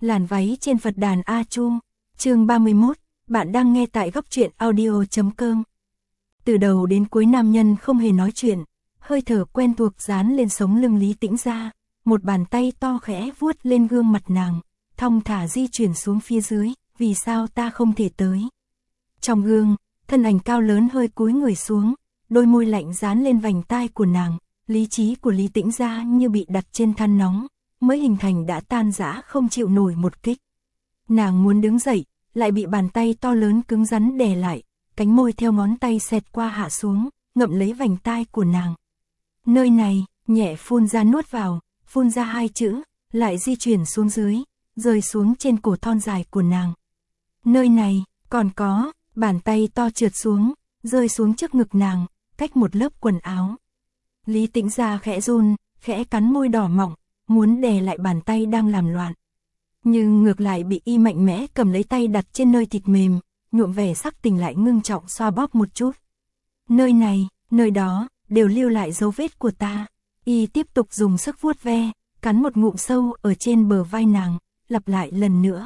Làn váy trên Phật đàn A Chu, chương 31, bạn đang nghe tại góc truyện audio.com. Từ đầu đến cuối nam nhân không hề nói chuyện, hơi thở quen thuộc dán lên sống lưng Lý Tĩnh Gia, một bàn tay to khẽ vuốt lên gương mặt nàng, thong thả di chuyển xuống phía dưới, vì sao ta không thể tới. Trong gương, thân ảnh cao lớn hơi cúi người xuống, đôi môi lạnh dán lên vành tai của nàng, lý trí của Lý Tĩnh Gia như bị đặt trên than nóng, mới hình thành đã tan rã không chịu nổi một kích. Nàng muốn đứng dậy, lại bị bàn tay to lớn cứng rắn đè lại, cánh môi theo ngón tay xẹt qua hạ xuống, ngậm lấy vành tai của nàng. Nơi này, nhẹ phun ra nuốt vào, phun ra hai chữ, lại di chuyển xuống dưới, rơi xuống trên cổ thon dài của nàng. Nơi này, còn có, bàn tay to trượt xuống, rơi xuống trước ngực nàng, cách một lớp quần áo. Lý Tĩnh Gia khẽ run, khẽ cắn môi đỏ mọng, muốn đè lại bàn tay đang làm loạn. Nhưng ngược lại bị y mạnh mẽ cầm lấy tay đặt trên nơi thịt mềm, nhuộm vẻ sắc tình lại ngưng trọng xoa bóp một chút. Nơi này, nơi đó, đều lưu lại dấu vết của ta. Y tiếp tục dùng sức vuốt ve, cắn một ngụm sâu ở trên bờ vai nàng, lặp lại lần nữa.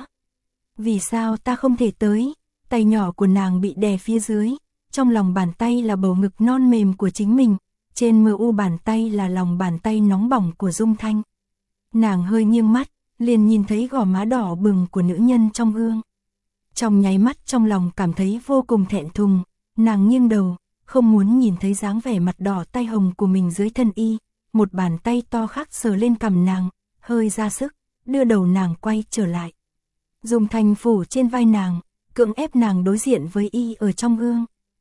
Vì sao ta không thể tới? Tay nhỏ của nàng bị đè phía dưới, trong lòng bàn tay là bầu ngực non mềm của chính mình, trên mờ u bàn tay là lòng bàn tay nóng bỏng của Dung Thanh. Nàng hơi nghiêng mắt, liền nhìn thấy gò má đỏ bừng của nữ nhân trong gương. Trong nháy mắt trong lòng cảm thấy vô cùng thẹn thùng, nàng nghiêng đầu, không muốn nhìn thấy dáng vẻ mặt đỏ tay hồng của mình dưới thân y. Một bàn tay to khác sờ lên cằm nàng, hơi ra sức, đưa đầu nàng quay trở lại. Dung Thanh phủ trên vai nàng, cưỡng ép nàng đối diện với y ở trong gương.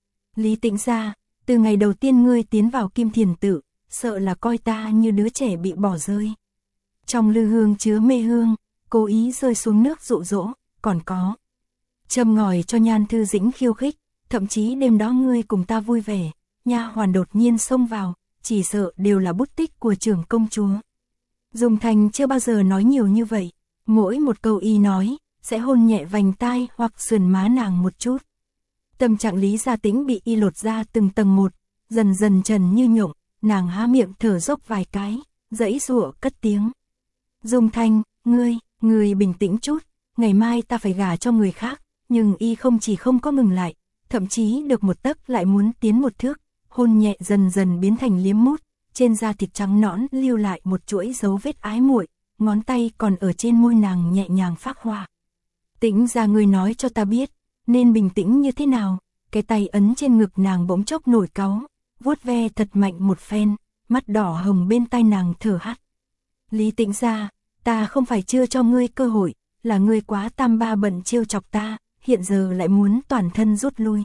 Lý Tĩnh Gia, từ ngày đầu tiên ngươi tiến vào Kim Thiền Tự, sợ là coi ta như đứa trẻ bị bỏ rơi. Trong lư hương chứa mê hương, cố ý rơi xuống nước dụ dỗ, còn có châm ngòi cho Nhan Thư Dĩnh khiêu khích, thậm chí đêm đó ngươi cùng ta vui vẻ, nha hoàn đột nhiên xông vào, chỉ sợ đều là bút tích của trưởng công chúa. Dung Thanh chưa bao giờ nói nhiều như vậy, mỗi một câu y nói, sẽ hôn nhẹ vành tai hoặc sườn má nàng một chút. Tâm trạng Lý Gia Tĩnh bị y lột ra từng tầng một, dần dần trần như nhộng, nàng há miệng thở dốc vài cái, giãy giụa cất tiếng. Dung Thanh, ngươi bình tĩnh chút, ngày mai ta phải gả cho người khác, nhưng y không chỉ không có ngừng lại, thậm chí được một tấc lại muốn tiến một thước, hôn nhẹ dần dần biến thành liếm mút, trên da thịt trắng nõn lưu lại một chuỗi dấu vết ái muội, ngón tay còn ở trên môi nàng nhẹ nhàng phác họa. Tĩnh Gia, ngươi nói cho ta biết, nên bình tĩnh như thế nào? Cái tay ấn trên ngực nàng bỗng chốc nổi cáu, vuốt ve thật mạnh một phen, mắt đỏ hồng bên tai nàng thở hắt. Lý Tĩnh Gia, ta không phải chưa cho ngươi cơ hội, là ngươi quá tam ba bận trêu chọc ta, hiện giờ lại muốn toàn thân rút lui.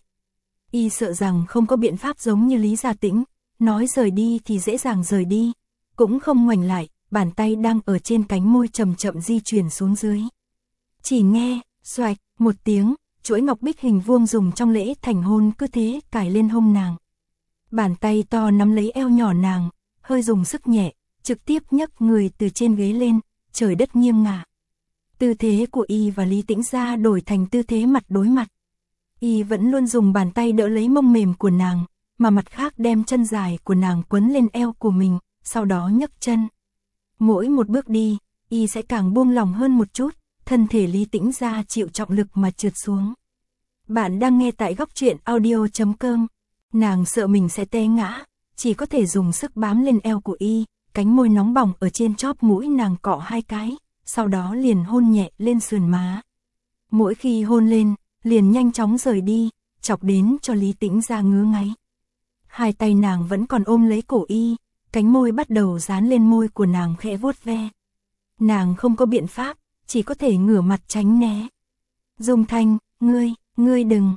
Y sợ rằng không có biện pháp giống như Lý Gia Tĩnh, nói rời đi thì dễ dàng rời đi, cũng không ngoảnh lại, bàn tay đang ở trên cánh môi chậm chậm di chuyển xuống dưới. Chỉ nghe, xoạch, một tiếng, chuỗi ngọc bích hình vuông dùng trong lễ thành hôn cứ thế cài lên hông nàng. Bàn tay to nắm lấy eo nhỏ nàng, hơi dùng sức nhẹ, trực tiếp nhấc người từ trên ghế lên, trời đất nghiêng ngả. Tư thế của y và Lý Tĩnh Gia đổi thành tư thế mặt đối mặt. Y vẫn luôn dùng bàn tay đỡ lấy mông mềm của nàng, mà mặt khác đem chân dài của nàng quấn lên eo của mình, sau đó nhấc chân. Mỗi một bước đi, y sẽ càng buông lỏng hơn một chút, thân thể Lý Tĩnh Gia chịu trọng lực mà trượt xuống. Bạn đang nghe tại góc truyện audio.com. Nàng sợ mình sẽ té ngã, chỉ có thể dùng sức bám lên eo của y, cánh môi nóng bỏng ở trên chóp mũi nàng cọ hai cái, sau đó liền hôn nhẹ lên sườn má. Mỗi khi hôn lên, liền nhanh chóng rời đi, chọc đến cho Lý Tĩnh Gia ngứa ngáy. Hai tay nàng vẫn còn ôm lấy cổ y, cánh môi bắt đầu dán lên môi của nàng khẽ vuốt ve. Nàng không có biện pháp, chỉ có thể ngửa mặt tránh né. Dung Thanh, ngươi đừng,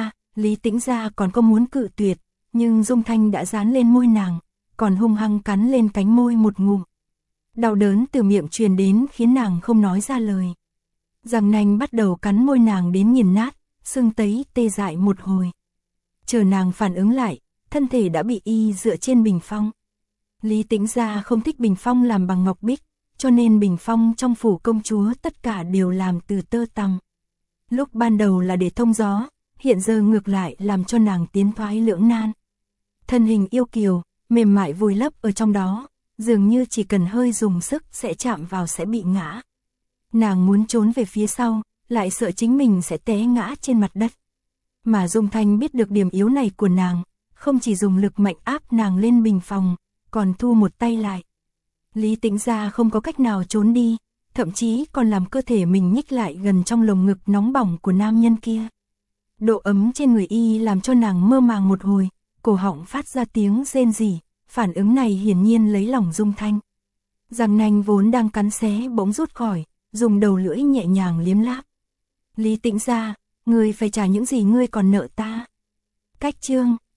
Lý Tĩnh Gia còn có muốn cự tuyệt, nhưng Dung Thanh đã dán lên môi nàng, còn hung hăng cắn lên cánh môi một ngụm. Đau đớn từ miệng truyền đến khiến nàng không nói ra lời. Răng nanh bắt đầu cắn môi nàng đến nghiền nát, sưng tấy tê dại một hồi. Chờ nàng phản ứng lại, thân thể đã bị y dựa trên bình phong. Lý Tĩnh Gia không thích bình phong làm bằng ngọc bích, cho nên bình phong trong phủ công chúa tất cả đều làm từ tơ tằm. Lúc ban đầu là để thông gió, hiện giờ ngược lại làm cho nàng tiến thoái lưỡng nan. Thân hình yêu kiều, mềm mại vùi lấp ở trong đó, dường như chỉ cần hơi dùng sức sẽ chạm vào sẽ bị ngã. Nàng muốn trốn về phía sau, lại sợ chính mình sẽ té ngã trên mặt đất. Mà Dung Thanh biết được điểm yếu này của nàng, không chỉ dùng lực mạnh áp nàng lên bình phòng, còn thu một tay lại. Lý Tĩnh Gia không có cách nào trốn đi, thậm chí còn làm cơ thể mình nhích lại gần trong lồng ngực nóng bỏng của nam nhân kia. Độ ấm trên người y làm cho nàng mơ màng một hồi, cổ họng phát ra tiếng rên rỉ, phản ứng này hiển nhiên lấy lòng Dung Thanh. Răng nanh vốn đang cắn xé bỗng rút khỏi, dùng đầu lưỡi nhẹ nhàng liếm láp. Lý Tĩnh Gia, ngươi phải trả những gì ngươi còn nợ ta. Cách chương